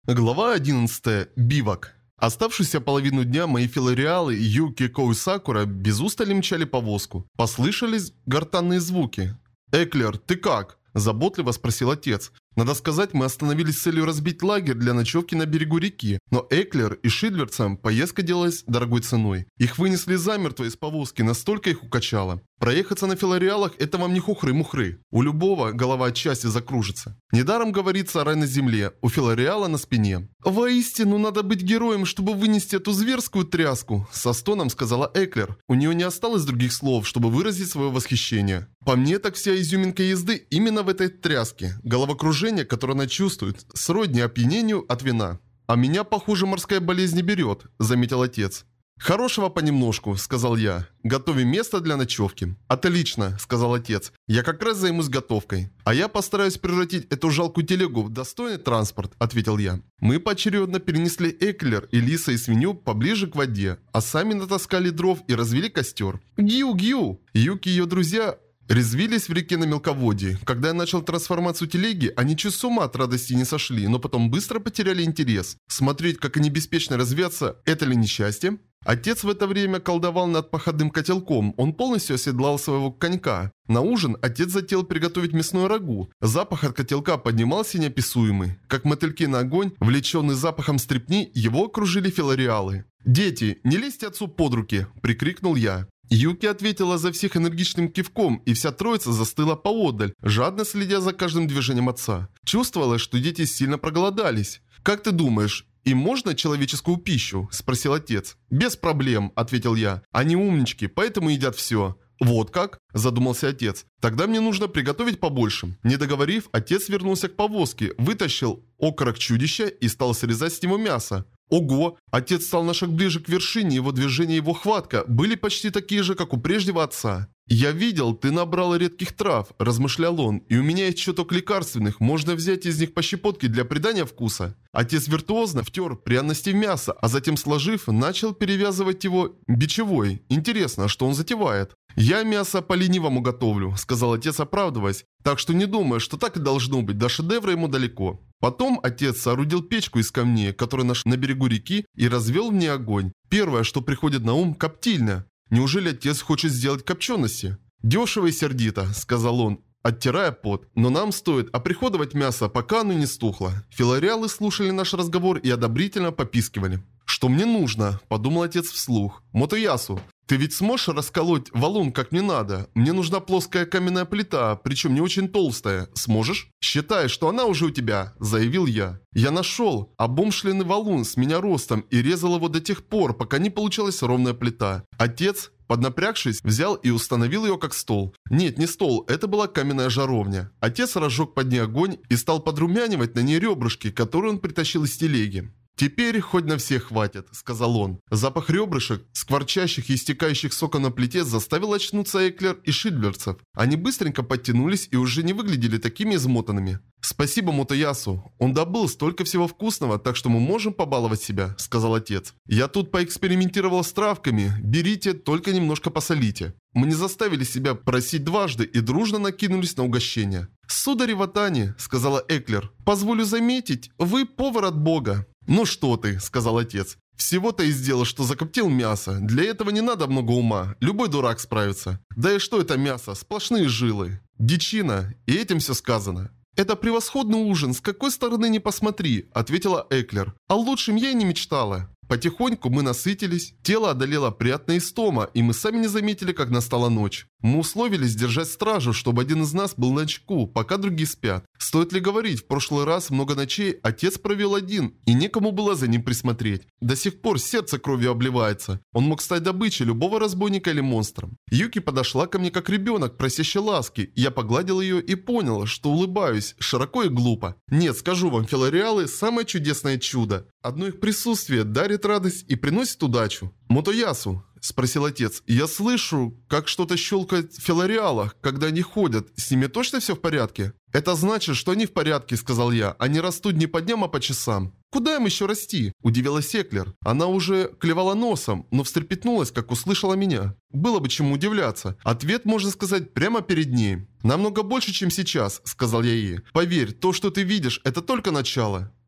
Глава 11. Бивак. Оставшуюся половину дня мои филореалы Юки, Коу и Сакура без устали мчали повозку. Послышались гортанные звуки. «Эклер, ты как?» – заботливо спросил отец. Надо сказать, мы остановились с целью разбить лагерь для ночевки на берегу реки, но Эклер и Шидлерцам поездка делалась дорогой ценой. Их вынесли замертво из повозки, настолько их укачало. Проехаться на филореалах – это вам не хухры-мухры. У любого голова отчасти закружится. Недаром говорится рай на земле, у филореала на спине. «Воистину, надо быть героем, чтобы вынести эту зверскую тряску», – со стоном сказала Эклер. У нее не осталось других слов, чтобы выразить свое восхищение. По мне, так вся изюминка езды именно в этой тряске. Головокружение, которое она чувствует, сродни опьянению от вина. «А меня, похоже, морская болезнь не берет», – заметил отец. «Хорошего понемножку», – сказал я. «Готовим место для ночевки». «Отлично», – сказал отец. «Я как раз займусь готовкой». «А я постараюсь превратить эту жалкую телегу в достойный транспорт», – ответил я. Мы поочередно перенесли Эклер, Элиса и свинью поближе к воде, а сами натаскали дров и развели костер. «Гью-гью!» Юки и ее друзья резвились в реке на мелководье. Когда я начал трансформацию телеги, они чуть с ума от радости не сошли, но потом быстро потеряли интерес. Смотреть, как они беспечно резвятся, это ли несчастье? Отец в это время колдовал над походным котелком, он полностью оседлал своего конька. На ужин отец затеял приготовить мясное рагу. Запах от котелка поднимался неописуемый. Как мотыльки на огонь, влеченный запахом стрепни, его окружили филореалы. «Дети, не лезьте отцу под руки!» – прикрикнул я. Юки ответила за всех энергичным кивком, и вся троица застыла поодаль, жадно следя за каждым движением отца. Чувствовалось, что дети сильно проголодались. «Как ты думаешь, им можно человеческую пищу?» – спросил отец. «Без проблем», – ответил я. «Они умнички, поэтому едят все». «Вот как?» – задумался отец. «Тогда мне нужно приготовить побольше». Не договорив, отец вернулся к повозке, вытащил окорок чудища и стал срезать с него мясо. Ого! Отец стал на шаг ближе к вершине, его движения и его хватка были почти такие же, как у прежнего отца. «Я видел, ты набрал редких трав», – размышлял он, – «и у меня есть чуток лекарственных, можно взять из них по щепотке для придания вкуса». Отец виртуозно втер пряности в мясо, а затем, сложив, начал перевязывать его бичевой. Интересно, что он затевает? «Я мясо по-ленивому готовлю», – сказал отец, оправдываясь, «так что не думаю, что так и должно быть, до шедевра ему далеко». Потом отец соорудил печку из камней, которую нашел на берегу реки, и развел в ней огонь. Первое, что приходит на ум – коптильня. Неужели отец хочет сделать копчености? «Дешево и сердито», – сказал он, оттирая пот. «Но нам стоит оприходовать мясо, пока оно не стухло». Филореалы слушали наш разговор и одобрительно попискивали. «Что мне нужно?» – подумал отец вслух. «Мотоясу, ты ведь сможешь расколоть валун как мне надо? Мне нужна плоская каменная плита, причем не очень толстая. Сможешь?» «Считай, что она уже у тебя», – заявил я. Я нашел обомшленный валун с меня ростом и резал его до тех пор, пока не получилась ровная плита. Отец, поднапрягшись, взял и установил ее как стол. Нет, не стол, это была каменная жаровня. Отец разжег под ней огонь и стал подрумянивать на ней ребрышки, которые он притащил из телеги. «Теперь хоть на всех хватит», – сказал он. Запах ребрышек, скворчащих и истекающих соком на плите, заставил очнуться Эклер и Шидлерцев. Они быстренько подтянулись и уже не выглядели такими измотанными. «Спасибо Мотоясу. Он добыл столько всего вкусного, так что мы можем побаловать себя», – сказал отец. «Я тут поэкспериментировал с травками. Берите, только немножко посолите». Мы не заставили себя просить дважды и дружно накинулись на угощение. «Сударь Ватани», – сказала Эклер, – «позволю заметить, вы повар от бога». «Ну что ты», – сказал отец. «Всего-то и сделал, что закоптил мясо. Для этого не надо много ума. Любой дурак справится. Да и что это мясо? Сплошные жилы. Дичина. И этим все сказано». «Это превосходный ужин, с какой стороны ни посмотри», – ответила Эклер. «О лучшем я и не мечтала». Потихоньку мы насытились, тело одолело приятная истома, и мы сами не заметили, как настала ночь. Мы условились держать стражу, чтобы один из нас был начеку, пока другие спят. Стоит ли говорить, в прошлый раз много ночей отец провел один, и некому было за ним присмотреть. До сих пор сердце кровью обливается. Он мог стать добычей любого разбойника или монстром. Юки подошла ко мне как ребенок, просящий ласки. Я погладил ее и понял, что улыбаюсь, широко и глупо. Нет, скажу вам, филореалы – самое чудесное чудо. Одно их присутствие дарит радость и приносит удачу. «Мотоясу», – спросил отец, – «я слышу, как что-то щелкает в филореалах, когда они ходят. С ними точно все в порядке?» «Это значит, что они в порядке», – сказал я. «Они растут не по дням, а по часам». «Куда им еще расти?» – удивилась Эклер. Она уже клевала носом, но встрепетнулась, как услышала меня. Было бы чему удивляться. Ответ, можно сказать, прямо перед ней. «Намного больше, чем сейчас», – сказал я ей. «Поверь, то, что ты видишь, это только начало».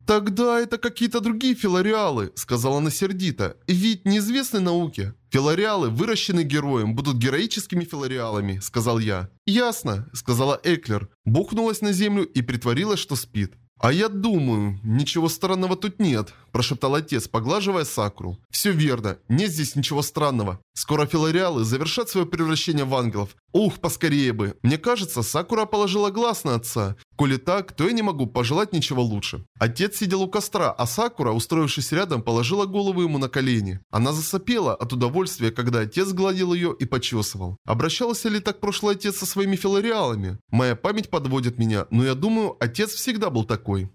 «Тогда это какие-то другие филариалы», — сказала она сердито. «Ведь неизвестны науке». «Филариалы, выращенные героем, будут героическими филариалами», — сказал я. «Ясно», — сказала Эклер. Бухнулась на землю и притворилась, что спит. «А я думаю, ничего странного тут нет», – прошептал отец, поглаживая Сакуру. «Все верно, нет здесь ничего странного. Скоро филариалы завершат свое превращение в ангелов. Ух, поскорее бы. Мне кажется, Сакура положила глаз на отца. Коли так, то я не могу пожелать ничего лучше». Отец сидел у костра, а Сакура, устроившись рядом, положила голову ему на колени. Она засопела от удовольствия, когда отец гладил ее и почесывал. Обращался ли так прошлый отец со своими филариалами? Моя память подводит меня, но я думаю, отец всегда был такой.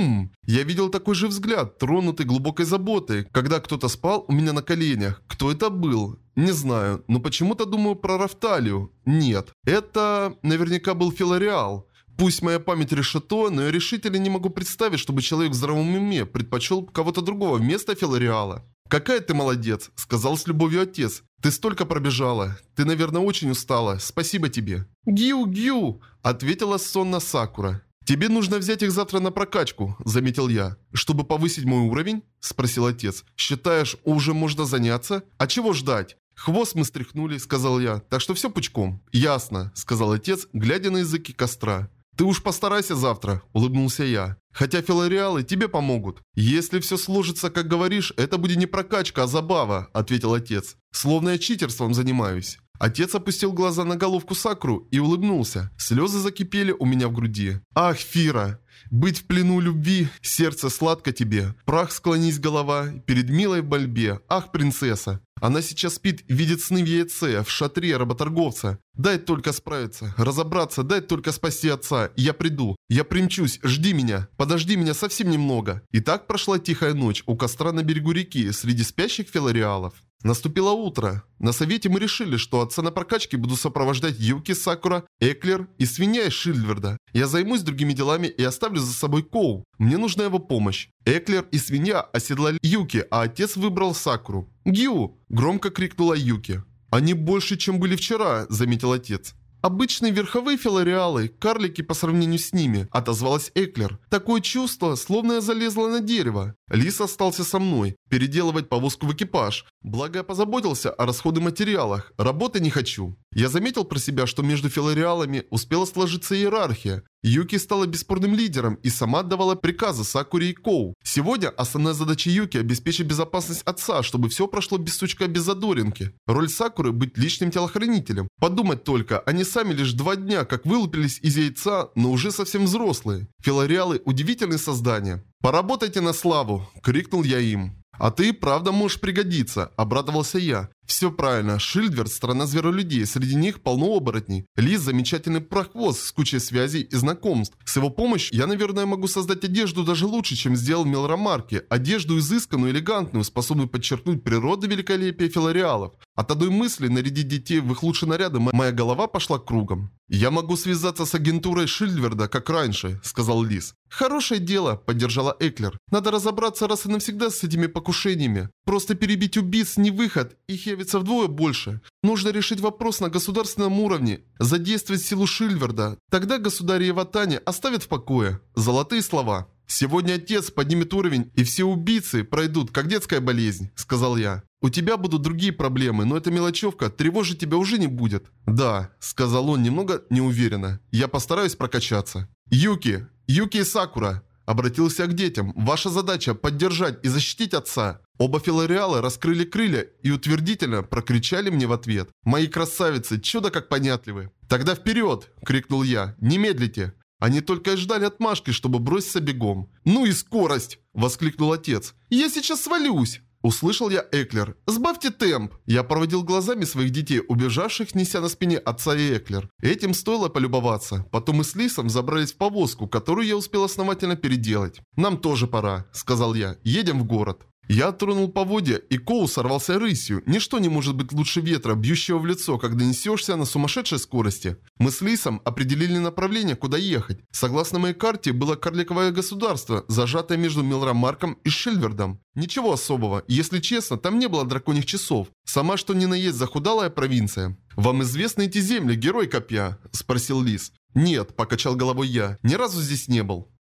Я видел такой же взгляд, тронутый глубокой заботой, когда кто-то спал у меня на коленях. Кто это был? Не знаю, но почему-то думаю про Рафталию. Нет, это наверняка был филариал. Пусть моя память решето, но я решительно не могу представить, чтобы человек в здравом уме предпочел кого-то другого вместо филариала. «Какая ты молодец», — сказал с любовью отец. «Ты столько пробежала. Ты, наверное, очень устала. Спасибо тебе». «Гью-гью», — ответила сонно Сакура. «Тебе нужно взять их завтра на прокачку», — заметил я. «Чтобы повысить мой уровень?» — спросил отец. «Считаешь, уже можно заняться? А чего ждать?» «Хвост мы стряхнули», — сказал я. «Так что все пучком». «Ясно», — сказал отец, глядя на языки костра. «Ты уж постарайся завтра», — улыбнулся я. «Хотя филариалы тебе помогут». «Если все сложится, как говоришь, это будет не прокачка, а забава», — ответил отец. «Словно я читерством занимаюсь». Отец опустил глаза на головку Сакуру и улыбнулся. Слезы закипели у меня в груди. «Ах, Фира! Быть в плену любви, сердце сладко тебе. Прах склонись голова, перед милой в мольбе. Ах, принцесса! Она сейчас спит, видит сны в яйце, в шатре работорговца. Дай только справиться, разобраться, дай только спасти отца. Я приду, я примчусь, жди меня, подожди меня совсем немного». И так прошла тихая ночь у костра на берегу реки, среди спящих филариалов. Наступило утро. На совете мы решили, что отца на прокачке буду сопровождать Юки, Сакура, Эклер и свинья из Шильдверда. Я займусь другими делами и оставлю за собой Коу. Мне нужна его помощь. Эклер и свинья оседлали Юки, а отец выбрал Сакуру. «Гью!» – громко крикнула Юки. «Они больше, чем были вчера», – заметил отец. «Обычные верховые филариалы, карлики по сравнению с ними», – отозвалась Эклер. «Такое чувство, словно я залезла на дерево». Лис остался со мной, переделывать повозку в экипаж. Благо я позаботился о расходе материалах. Работы не хочу. Я заметил про себя, что между филариалами успела сложиться иерархия. Юки стала бесспорным лидером и сама отдавала приказы Сакуре и Коу. Сегодня основная задача Юки – обеспечить безопасность отца, чтобы все прошло без сучка, без задоринки. Роль Сакуры – быть личным телохранителем. Подумать только, они сами лишь 2 дня как вылупились из яйца, но уже совсем взрослые. Филариалы – удивительные создания. «Поработайте на славу!» – крикнул я им. «А ты, правда, можешь пригодиться», – обрадовался я. «Все правильно. Шильдверд – страна зверолюдей, среди них полно оборотней. Лис – замечательный прохвост с кучей связей и знакомств. С его помощью я, наверное, могу создать одежду даже лучше, чем сделал Мелромарки. Одежду изысканную, элегантную, способную подчеркнуть природу великолепия филариалов. От одной мысли нарядить детей в их лучшие наряды моя голова пошла кругом. «Я могу связаться с агентурой Шильдверда, как раньше», – сказал Лис. «Хорошее дело», – поддержала Эклер. «Надо разобраться раз и навсегда с этими покушениями. Просто перебить убийц не выход, их явится вдвое больше. Нужно решить вопрос на государственном уровне, задействовать силу Шильдверда. Тогда государь Еватани оставят в покое». Золотые слова. «Сегодня отец поднимет уровень, и все убийцы пройдут, как детская болезнь», – сказал я. «У тебя будут другие проблемы, но эта мелочевка тревожить тебя уже не будет». «Да», – сказал он немного неуверенно. «Я постараюсь прокачаться». «Юки и Сакура», – обратился к детям. «Ваша задача – поддержать и защитить отца». Оба филариала раскрыли крылья и утвердительно прокричали мне в ответ. «Мои красавицы, чудо как понятливы». «Тогда вперед!» – крикнул я. «Не медлите!» Они только и ждали отмашки, чтобы броситься бегом. «Ну и скорость!» – воскликнул отец. «Я сейчас свалюсь!» Услышал я Эклер. «Сбавьте темп!» Я проводил глазами своих детей, убежавших, неся на спине отца и Эклер. Этим стоило полюбоваться. Потом мы с Лисом забрались в повозку, которую я успел основательно переделать. «Нам тоже пора», – сказал я. «Едем в город». Я тронул поводья, и Коу сорвался рысью. Ничто не может быть лучше ветра, бьющего в лицо, когда несешься на сумасшедшей скорости. Мы с Лисом определили направление, куда ехать. Согласно моей карте, было карликовое государство, зажатое между Мелромарком и Шильдвердом. Ничего особого, если честно, там не было драконьих часов. Сама что ни на есть захудалая провинция. «Вам известны эти земли, герой копья?» – спросил Лис. «Нет», – покачал головой я, – «ни разу здесь не был».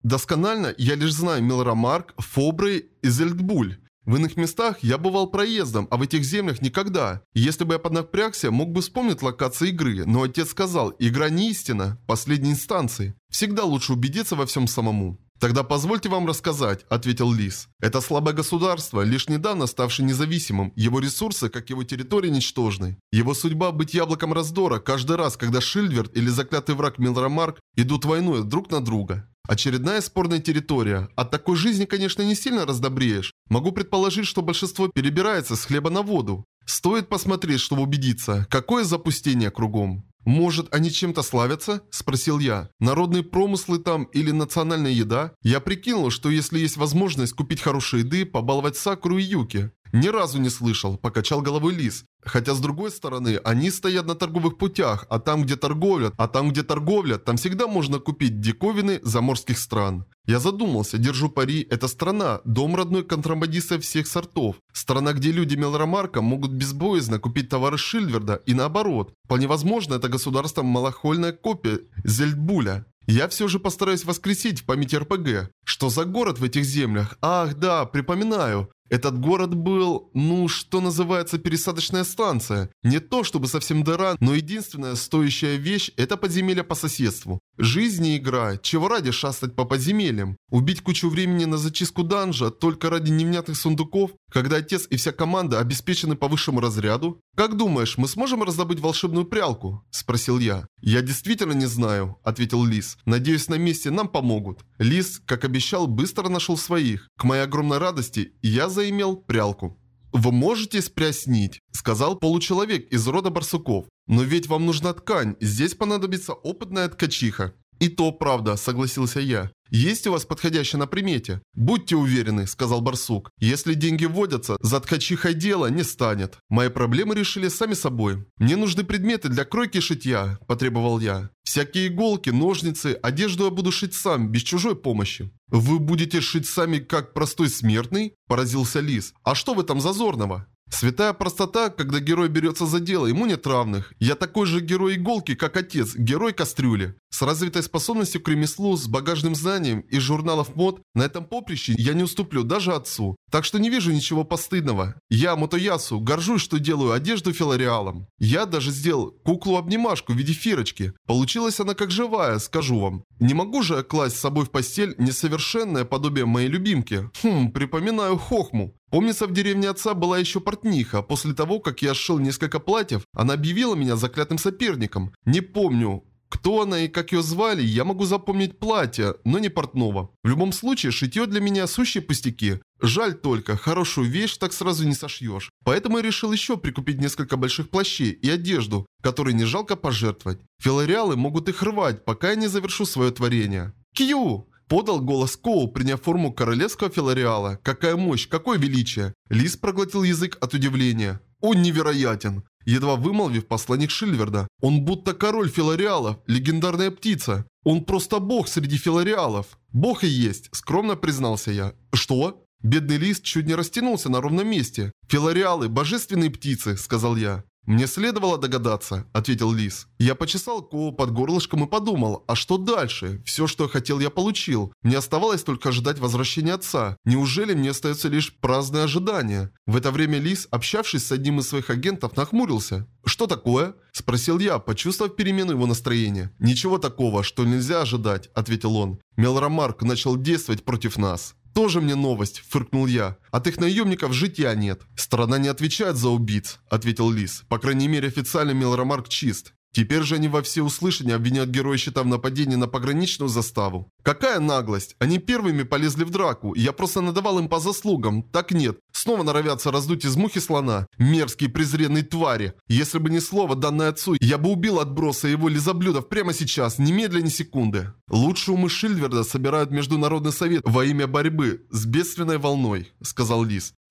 Досконально я лишь знаю Милрамарк, Фобры и Зельдбуль. В иных местах я бывал проездом, а в этих землях никогда. Если бы я поднапрягся, мог бы вспомнить локации игры, но отец сказал, игра не истина, последней инстанции. Всегда лучше убедиться во всем самому. «Тогда позвольте вам рассказать», – ответил Лис. «Это слабое государство, лишь недавно ставшее независимым. Его ресурсы, как его территория, ничтожны. Его судьба – быть яблоком раздора каждый раз, когда Шильдверд или заклятый враг Милрамарк идут войной друг на друга. Очередная спорная территория. От такой жизни, конечно, не сильно раздобреешь. Могу предположить, что большинство перебирается с хлеба на воду. Стоит посмотреть, чтобы убедиться, какое запустение кругом». «Может, они чем-то славятся?» – спросил я. «Народные промыслы там или национальная еда?» Я прикинул, что если есть возможность купить хорошей еды, побаловать Сакуру и Юки. «Ни разу не слышал», – покачал головой Лис. Хотя, с другой стороны, они стоят на торговых путях, а там, где торговля, там всегда можно купить диковины заморских стран. Я задумался, держу пари, это страна, дом родной контрабандистов всех сортов. Страна, где люди Милрамарка могут безбоязненно купить товары Шильдверда и наоборот. Вполне возможно, это государство малохольная копия Зельдбуля. Я все же постараюсь воскресить в памяти РПГ. Что за город в этих землях? Ах, да, припоминаю. Этот город был, что называется, пересадочная станция. Не то чтобы совсем дыра, но единственная стоящая вещь – это подземелье по соседству. Жизнь не игра, чего ради шастать по подземельям? Убить кучу времени на зачистку данжа только ради невнятных сундуков, когда отец и вся команда обеспечены по высшему разряду? «Как думаешь, мы сможем раздобыть волшебную прялку?» – спросил я. «Я действительно не знаю», – ответил Лис. «Надеюсь, на месте нам помогут». Лис, как обещал, быстро нашел своих. К моей огромной радости, я заимел прялку. «Вы можете спрясть нить», – сказал получеловек из рода барсуков. «Но ведь вам нужна ткань, здесь понадобится опытная ткачиха». «И то правда», – согласился я. «Есть у вас подходящее на примете?» «Будьте уверены», – сказал барсук. «Если деньги вводятся, за ткачихой дело не станет. Мои проблемы решили сами собой. Мне нужны предметы для кройки и шитья», – потребовал я. «Всякие иголки, ножницы, одежду я буду шить сам, без чужой помощи». «Вы будете шить сами, как простой смертный?» – поразился Лис. «А что в этом зазорного?» «Святая простота, когда герой берется за дело, ему нет равных. Я такой же герой иголки, как отец, герой кастрюли. С развитой способностью к ремеслу, с багажным знанием из журналов мод, на этом поприще я не уступлю даже отцу. Так что не вижу ничего постыдного. Я, Мотоясу, горжусь, что делаю одежду филореалом. Я даже сделал куклу-обнимашку в виде фирочки. Получилась она как живая, скажу вам. Не могу же я класть с собой в постель несовершенное подобие моей любимки. Припоминаю Хохму. Помнится, в деревне отца была еще портниха. После того, как я сшил несколько платьев, она объявила меня заклятым соперником. Не помню, кто она и как ее звали, я могу запомнить платье, но не портного. В любом случае, шитье для меня сущие пустяки. Жаль только, хорошую вещь так сразу не сошьешь. Поэтому я решил еще прикупить несколько больших плащей и одежду, которые не жалко пожертвовать. Филореалы могут их рвать, пока я не завершу свое творение. «Кью!» Подал голос Коу, приняв форму королевского филореала. Какая мощь, какое величие. Лис проглотил язык от удивления. Он невероятен. Едва вымолвив посланник Шильдверда. Он будто король филореалов, легендарная птица. Он просто бог среди филореалов. Бог и есть, скромно признался я. Что? Бедный Лис чуть не растянулся на ровном месте. «Филореалы – божественные птицы», – сказал я. «Мне следовало догадаться», – ответил Лис. Я почесал Коу под горлышком и подумал, а что дальше? Все, что хотел, я получил. Мне оставалось только ожидать возвращения отца. Неужели мне остается лишь праздное ожидание? В это время Лис, общавшись с одним из своих агентов, нахмурился. «Что такое?» – спросил я, почувствовав перемену его настроения. «Ничего такого, что нельзя ожидать», – ответил он. «Милрамарк начал действовать против нас». «Тоже мне новость», – фыркнул я. «От их наемников житья нет». «Страна не отвечает за убийц», – ответил Лис. «По крайней мере, официально Милрамарк чист. Теперь же они во всеуслышание обвиняют героя щита в нападении на пограничную заставу». «Какая наглость! Они первыми полезли в драку, и я просто надавал им по заслугам. Так нет. Снова норовятся раздуть из мухи слона. Мерзкие презренные твари. Если бы не слово, данное отцу, я бы убил отброса и его лизоблюдов прямо сейчас, немедленно, ни секунды». «Лучшие умы Шильдверда собирают Международный совет во имя борьбы с бедственной волной», – сказал Лис.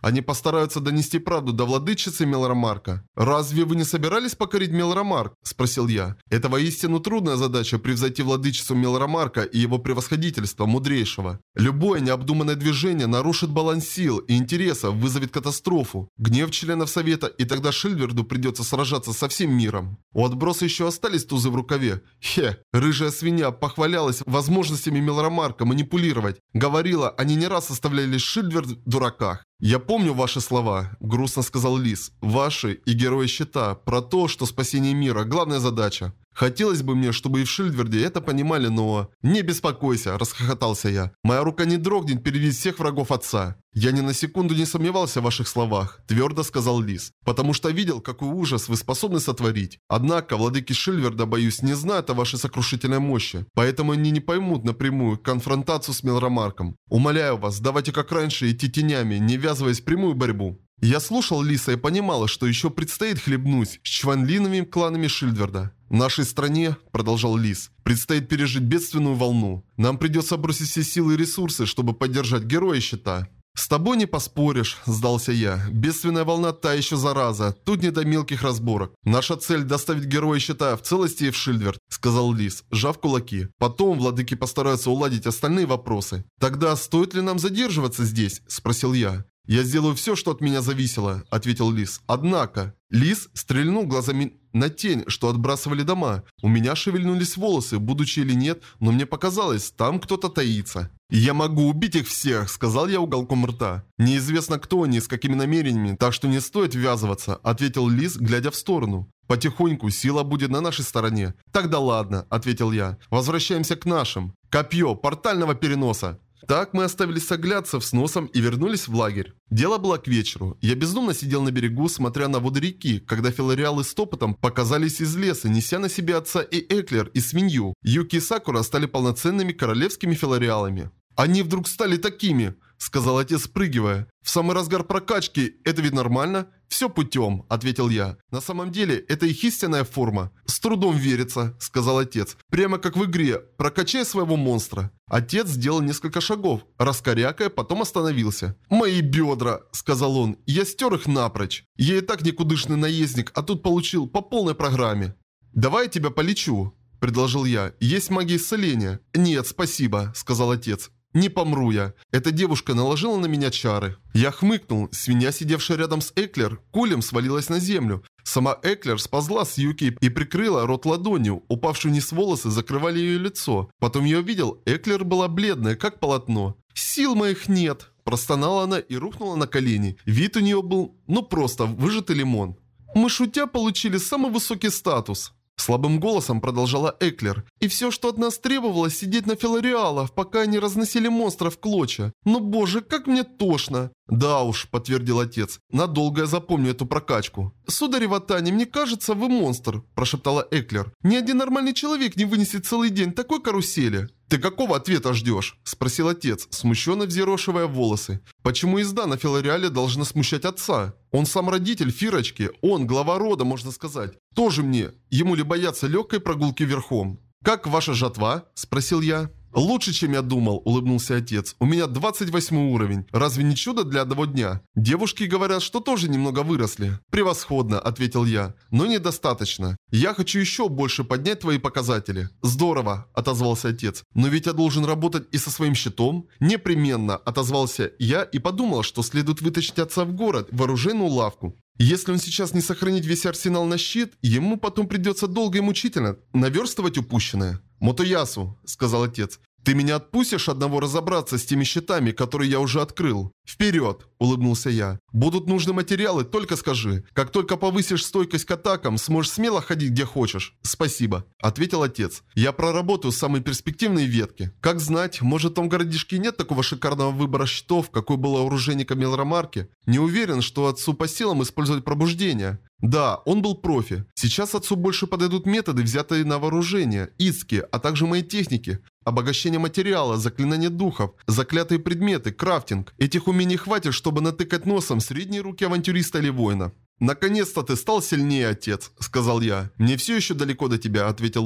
Они постараются донести правду до владычицы Мелромарка. «Разве вы не собирались покорить Мелромарк?» – спросил я. «Это воистину трудная задача – превзойти владычицу Мелромарка и его превосходительство, мудрейшего. Любое необдуманное движение нарушит баланс сил и интересов, вызовет катастрофу, гнев членов Совета, и тогда Шильверду придется сражаться со всем миром». У отброса еще остались тузы в рукаве. Рыжая свинья похвалялась возможностями Мелромарка манипулировать. Говорила, они не раз оставляли Шильверд в дураках. «Я помню ваши слова», – грустно сказал Лис. «Ваши и Герои Щита. Про то, что спасение мира – главная задача. Хотелось бы мне, чтобы и в Шильверде это понимали, но...» «Не беспокойся», – расхохотался я. «Моя рука не дрогнет перебить всех врагов отца». «Я ни на секунду не сомневался в ваших словах», – твердо сказал Лис. «Потому что видел, какой ужас вы способны сотворить. Однако, владыки Шильверда, боюсь, не знают о вашей сокрушительной мощи. Поэтому они не поймут напрямую конфронтацию с Мелромарком. Умоляю вас, давайте как раньше идти тенями, не ввязываясь в прямую борьбу». Я слушал Лиса и понимал, что еще предстоит хлебнуть с чванлиновыми кланами Шильверда. «В нашей стране, — продолжал Лис, — предстоит пережить бедственную волну. Нам придется бросить все силы и ресурсы, чтобы поддержать Героя Щита». «С тобой не поспоришь», – сдался я. «Бедственная волна та еще зараза. Тут не до мелких разборок. Наша цель – доставить Героя Щита в целости и в Шильверд», – сказал Лис, сжав кулаки. «Потом владыки постараются уладить остальные вопросы». «Тогда стоит ли нам задерживаться здесь?» – спросил я. «Я сделаю все, что от меня зависело», – ответил Лис. «Однако...» Лис стрельнул глазами на тень, что отбрасывали дома. У меня шевельнулись волосы, будучи или нет, но мне показалось, там кто-то таится. «Я могу убить их всех», – сказал я уголком рта. «Неизвестно, кто они, с какими намерениями, так что не стоит ввязываться», – ответил Лис, глядя в сторону. «Потихоньку сила будет на нашей стороне». «Тогда ладно», – ответил я. «Возвращаемся к нашим. Копье портального переноса». Так мы оставили соглядцев с носом и вернулись в лагерь. Дело было к вечеру. Я бездумно сидел на берегу, смотря на воды реки, когда филариалы с топотом показались из леса, неся на себе отца и Эклер, и свинью. Юки и Сакура стали полноценными королевскими филариалами. «Они вдруг стали такими», — сказал отец, спрыгивая. «В самый разгар прокачки. Это ведь нормально?» «Все путем», — ответил я. «На самом деле, это их истинная форма». «С трудом верится», — сказал отец. «Прямо как в игре. Прокачай своего монстра». Отец сделал несколько шагов, раскорякая, потом остановился. «Мои бедра», — сказал он. «Я стер их напрочь. Я и так никудышный наездник, а тут получил по полной программе». «Давай я тебя полечу», — предложил я. «Есть магия исцеления». «Нет, спасибо», — сказал отец. «Не помру я. Эта девушка наложила на меня чары». Я хмыкнул. Свинья, сидевшая рядом с Эклер, кулем свалилась на землю. Сама Эклер сползла с Юки и прикрыла рот ладонью. Упавшие вниз волосы закрывали ее лицо. Потом я увидел, Эклер была бледная, как полотно. «Сил моих нет!» – простонала она и рухнула на колени. Вид у нее был, просто выжатый лимон. «Мы, шутя, получили самый высокий статус». Слабым голосом продолжала Эклер. «И все, что от нас требовалось, сидеть на филариалах, пока они разносили монстров в клочья. Но боже, как мне тошно!» «Да уж», — подтвердил отец. «Надолго я запомню эту прокачку». «Сударь Ватани, мне кажется, вы монстр», — прошептала Эклер. «Ни один нормальный человек не вынесет целый день такой карусели». «Ты какого ответа ждешь?» – спросил отец, смущенно взъерошивая волосы. «Почему езда на филариале должна смущать отца? Он сам родитель Фирочки, он глава рода, можно сказать. Тоже мне, ему ли бояться легкой прогулки верхом?» «Как ваша жатва?» – спросил я. «Лучше, чем я думал», – улыбнулся отец. «У меня 28 уровень. Разве не чудо для одного дня? Девушки говорят, что тоже немного выросли». «Превосходно», – ответил я. «Но недостаточно. Я хочу еще больше поднять твои показатели». «Здорово», – отозвался отец. «Но ведь я должен работать и со своим щитом?» «Непременно», – отозвался я и подумал, что следует вытащить отца в город, в оружейную лавку. Если он сейчас не сохранит весь арсенал на щит, ему потом придется долго и мучительно наверстывать упущенное. «Мотоясу», — сказал отец, — «ты меня отпустишь одного разобраться с теми щитами, которые я уже открыл?» «Вперед!» – улыбнулся я. «Будут нужны материалы, только скажи. Как только повысишь стойкость к атакам, сможешь смело ходить где хочешь». «Спасибо», – ответил отец. «Я проработаю самые перспективные ветки. Как знать, может в том городишке нет такого шикарного выбора щитов, какой было у оружейника Мелромарки. Не уверен, что отцу по силам использовать пробуждение». Да, он был профи. Сейчас отцу больше подойдут методы, взятые на вооружение, ицки, а также мои техники. Обогащение материала, заклинание духов, заклятые предметы, крафтинг. Этих умений хватит, чтобы натыкать носом средние руки авантюриста или воина. «Наконец-то ты стал сильнее, отец», — сказал я. «Мне все еще далеко до тебя», — ответил он.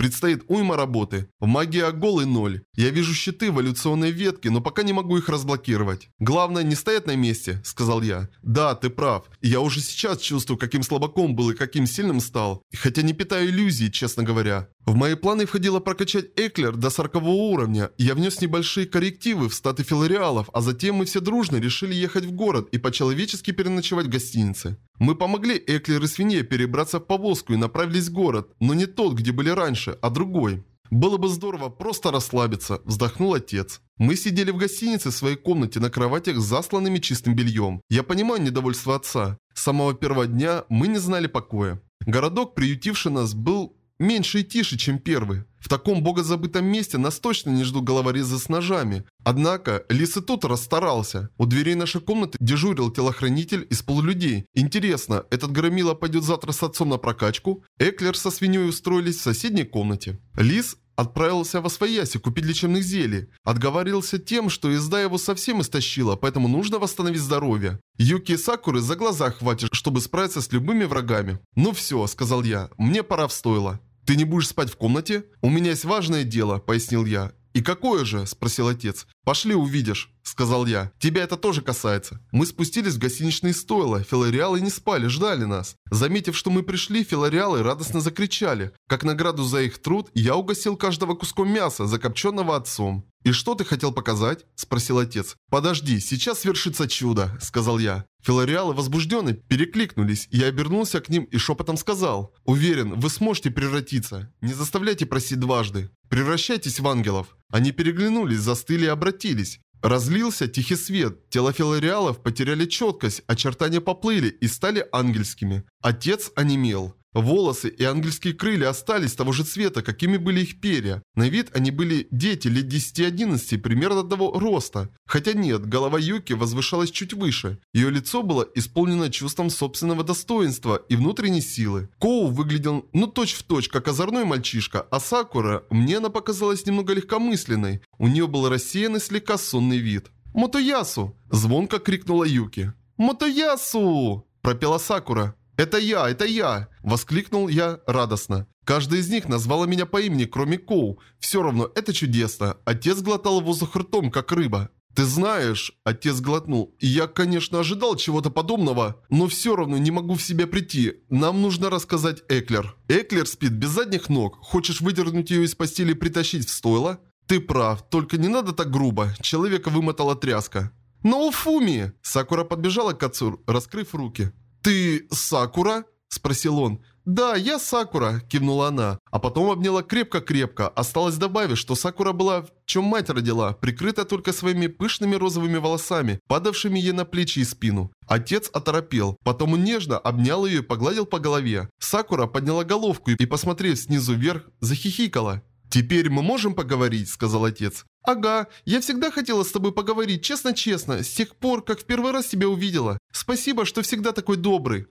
Предстоит уйма работы. В магии голый ноль. Я вижу щиты эволюционной ветки, но пока не могу их разблокировать. Главное не стоять на месте, сказал я. Да, ты прав. Я уже сейчас чувствую, каким слабаком был и каким сильным стал. Хотя не питаю иллюзий, честно говоря. В мои планы входило прокачать Эклер до 40 уровня. Я внес небольшие коррективы в статы филариалов, а затем мы все дружно решили ехать в город и по-человечески переночевать в гостинице. Мы помогли Эклер и свинье перебраться в повозку и направились в город, но не тот, где были раньше, а другой. Было бы здорово просто расслабиться, вздохнул отец. Мы сидели в гостинице в своей комнате на кроватях с засланными чистым бельем. Я понимаю недовольство отца. С самого первого дня мы не знали покоя. Городок, приютивший нас, был меньше и тише, чем первый. В таком богозабытом месте нас точно не ждут головорезы с ножами. Однако, Лис и тут расстарался. У дверей нашей комнаты дежурил телохранитель из полулюдей. Интересно, этот громила пойдет завтра с отцом на прокачку? Эклер со свиньей устроились в соседней комнате. Лис отправился во свояси купить лечебных зелий. Отговаривался тем, что езда его совсем истощила, поэтому нужно восстановить здоровье. Юки и Сакуры за глаза хватит, чтобы справиться с любыми врагами. «Ну все», — сказал я, — «мне пора в стойло». «Ты не будешь спать в комнате?» «У меня есть важное дело», — пояснил я. «И какое же?» – спросил отец. «Пошли увидишь», – сказал я. «Тебя это тоже касается». Мы спустились в гостиничные стойла. Филариалы не спали, ждали нас. Заметив, что мы пришли, филариалы радостно закричали. Как награду за их труд, я угостил каждого куском мяса, закопченного отцом. «И что ты хотел показать?» – спросил отец. «Подожди, сейчас свершится чудо», – сказал я. Филариалы возбужденно перекликнулись. Я обернулся к ним и шепотом сказал. «Уверен, вы сможете превратиться. Не заставляйте просить дважды. Превращайтесь в ангелов». Они переглянулись, застыли и обратились. Разлился тихий свет. Тела филариалов потеряли четкость, очертания поплыли и стали ангельскими. Отец онемел. Волосы и ангельские крылья остались того же цвета, какими были их перья. На вид они были дети лет 10-11, примерно того роста. Хотя нет, голова Юки возвышалась чуть выше. Ее лицо было исполнено чувством собственного достоинства и внутренней силы. Коу выглядел точь-в-точь, как озорной мальчишка, а Сакура, мне она показалась немного легкомысленной. У нее был рассеянный, слегка сонный вид. «Мотоясу!» – звонко крикнула Юки. «Мотоясу!» – пропела Сакура. «Это я!» – воскликнул я радостно. Каждый из них назвала меня по имени, кроме Коу. Все равно, это чудесно. Отец глотал воздух ртом, как рыба. «Ты знаешь...» – отец глотнул. «Я, конечно, ожидал чего-то подобного, но все равно не могу в себя прийти. Нам нужно рассказать Эклер». «Эклер спит без задних ног. Хочешь выдернуть ее из постели и притащить в стойло?» «Ты прав, только не надо так грубо. Человека вымотала тряска». «Но Уфуми!» – Сакура подбежала к отцу, раскрыв руки. «Ты Сакура?» – спросил он. «Да, я Сакура», – кивнула она, а потом обняла крепко-крепко. Осталось добавить, что Сакура была, в чем мать родила, прикрыта только своими пышными розовыми волосами, падавшими ей на плечи и спину. Отец оторопел, потом он нежно обнял ее и погладил по голове. Сакура подняла головку и, посмотрев снизу вверх, захихикала. «Теперь мы можем поговорить», – сказал отец. «Ага, я всегда хотела с тобой поговорить, честно-честно, с тех пор, как в первый раз тебя увидела. Спасибо, что всегда такой добрый».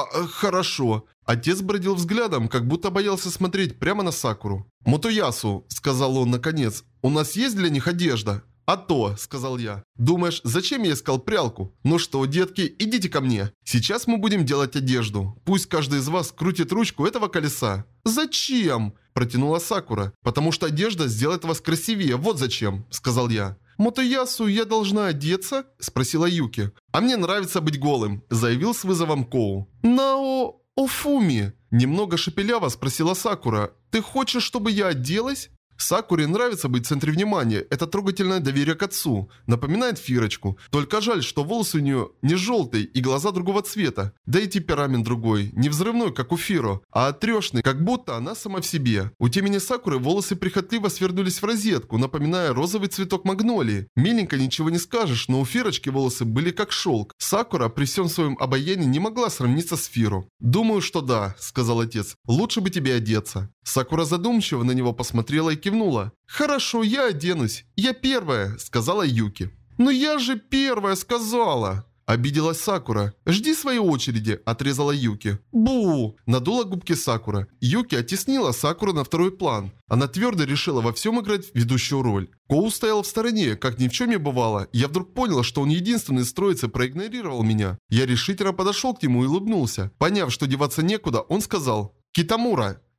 Хорошо». Отец бродил взглядом, как будто боялся смотреть прямо на Сакуру. «Мотоясу», – сказал он наконец, – «у нас есть для них одежда?» «А то», – сказал я. «Думаешь, зачем я искал прялку? Ну что, детки, идите ко мне. Сейчас мы будем делать одежду. Пусть каждый из вас крутит ручку этого колеса». «Зачем?» – протянула Сакура. «Потому что одежда сделает вас красивее, вот зачем», – сказал я. «Мотоясу, я должна одеться?» – спросила Юки. «А мне нравится быть голым», – заявил с вызовом Коу. «Нао... Офуми?» – немного шепеляво спросила Сакура. «Ты хочешь, чтобы я оделась?» Сакуре нравится быть в центре внимания. Это трогательное доверие к отцу. Напоминает Фирочку. Только жаль, что волосы у нее не желтые и глаза другого цвета. Да и темперамент другой. Не взрывной, как у Фиро, а отрёшный, как будто она сама в себе. У темени Сакуры волосы прихотливо свернулись в розетку, напоминая розовый цветок магнолии. Миленько ничего не скажешь, но у Фирочки волосы были как шелк. Сакура при всем своем обаянии не могла сравниться с Фиро. «Думаю, что да», — сказал отец. «Лучше бы тебе одеться». Сакура задумчиво на него посмотрела и кивнула. «Хорошо, я оденусь. Я первая», — сказала Юки. «Но я же первая сказала!» Обиделась Сакура. «Жди своей очереди», — отрезала Юки. «Бу!» — надула губки Сакура. Юки оттеснила Сакуру на второй план. Она твердо решила во всем играть ведущую роль. Коу стоял в стороне, как ни в чем не бывало. Я вдруг понял, что он единственный из троицы проигнорировал меня. Я решительно подошел к нему и улыбнулся. Поняв, что деваться некуда, он сказал: «Китамура».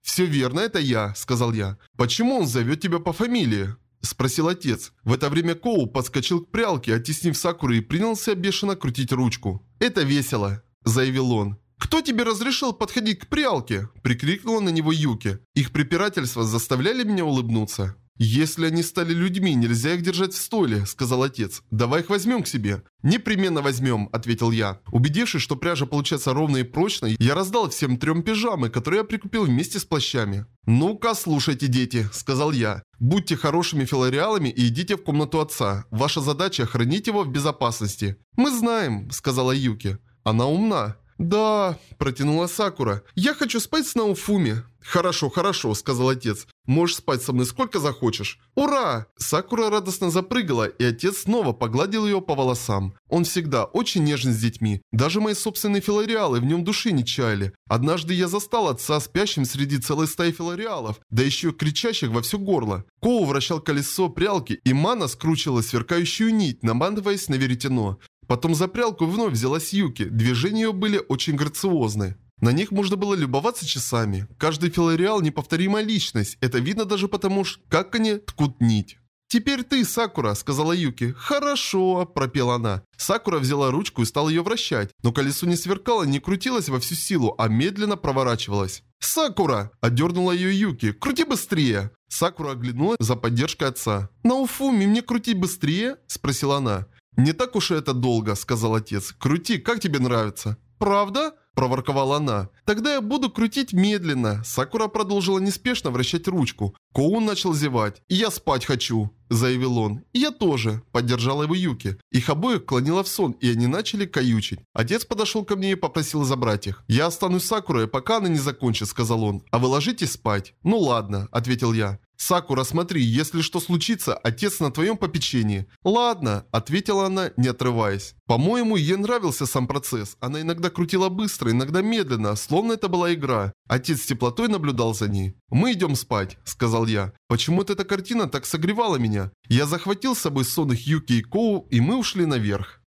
«Все верно, это я», – сказал я. «Почему он зовет тебя по фамилии?» – спросил отец. В это время Коу подскочил к прялке, оттеснив Сакуру, и принялся бешено крутить ручку. «Это весело», – заявил он. «Кто тебе разрешил подходить к прялке?» – прикрикнула на него Юки. Их препирательства заставляли меня улыбнуться. «Если они стали людьми, нельзя их держать в стойле», – сказал отец. «Давай их возьмем к себе». «Непременно возьмем», – ответил я. Убедившись, что пряжа получается ровной и прочной, я раздал всем 3 пижамы, которые я прикупил вместе с плащами. «Ну-ка, слушайте, дети», – сказал я. «Будьте хорошими филариалами и идите в комнату отца. Ваша задача – хранить его в безопасности». «Мы знаем», – сказала Юки. «Она умна». «Да», – протянула Сакура. «Я хочу спать с Наофуми». «Хорошо, хорошо», – сказал отец. «Можешь спать со мной сколько захочешь». «Ура!» Сакура радостно запрыгала, и отец снова погладил ее по волосам. Он всегда очень нежен с детьми. Даже мои собственные филариалы в нем души не чаяли. Однажды я застал отца спящим среди целой стаи филариалов, да еще и кричащих во все горло. Коу вращал колесо прялки, и Мана скручивала сверкающую нить, наматываясь на веретено. Потом за прялку вновь взялась Юки. Движения ее были очень грациозны. На них можно было любоваться часами. Каждый филариал – неповторимая личность. Это видно даже потому, как они ткут нить. «Теперь ты, Сакура», – сказала Юки. «Хорошо», – пропела она. Сакура взяла ручку и стала ее вращать. Но колесо не сверкало, не крутилось во всю силу, а медленно проворачивалось. «Сакура!» – отдернула ее Юки. «Крути быстрее!» Сакура оглянулась за поддержкой отца. «Наофуми, мне крутить быстрее?» – спросила она. «Не так уж и это долго», – сказал отец. «Крути, как тебе нравится?» «Правда?» – проворковала она. «Тогда я буду крутить медленно». Сакура продолжила неспешно вращать ручку. Коун начал зевать. «Я спать хочу», – заявил он. «Я тоже», – поддержала его Юки. Их обоих клонило в сон, и они начали каючить. Отец подошел ко мне и попросил забрать их. «Я останусь с Сакурой, пока она не закончит», – сказал он. «А вы ложитесь спать?» «Ну ладно», – ответил я. «Сакура, смотри, если что случится, отец на твоем попечении». «Ладно», – ответила она, не отрываясь. По-моему, ей нравился сам процесс. Она иногда крутила быстро, иногда медленно, словно это была игра. Отец с теплотой наблюдал за ней. «Мы идем спать», – сказал я. Почему-то эта картина так согревала меня. Я захватил с собой сонных Юки и Коу, и мы ушли наверх.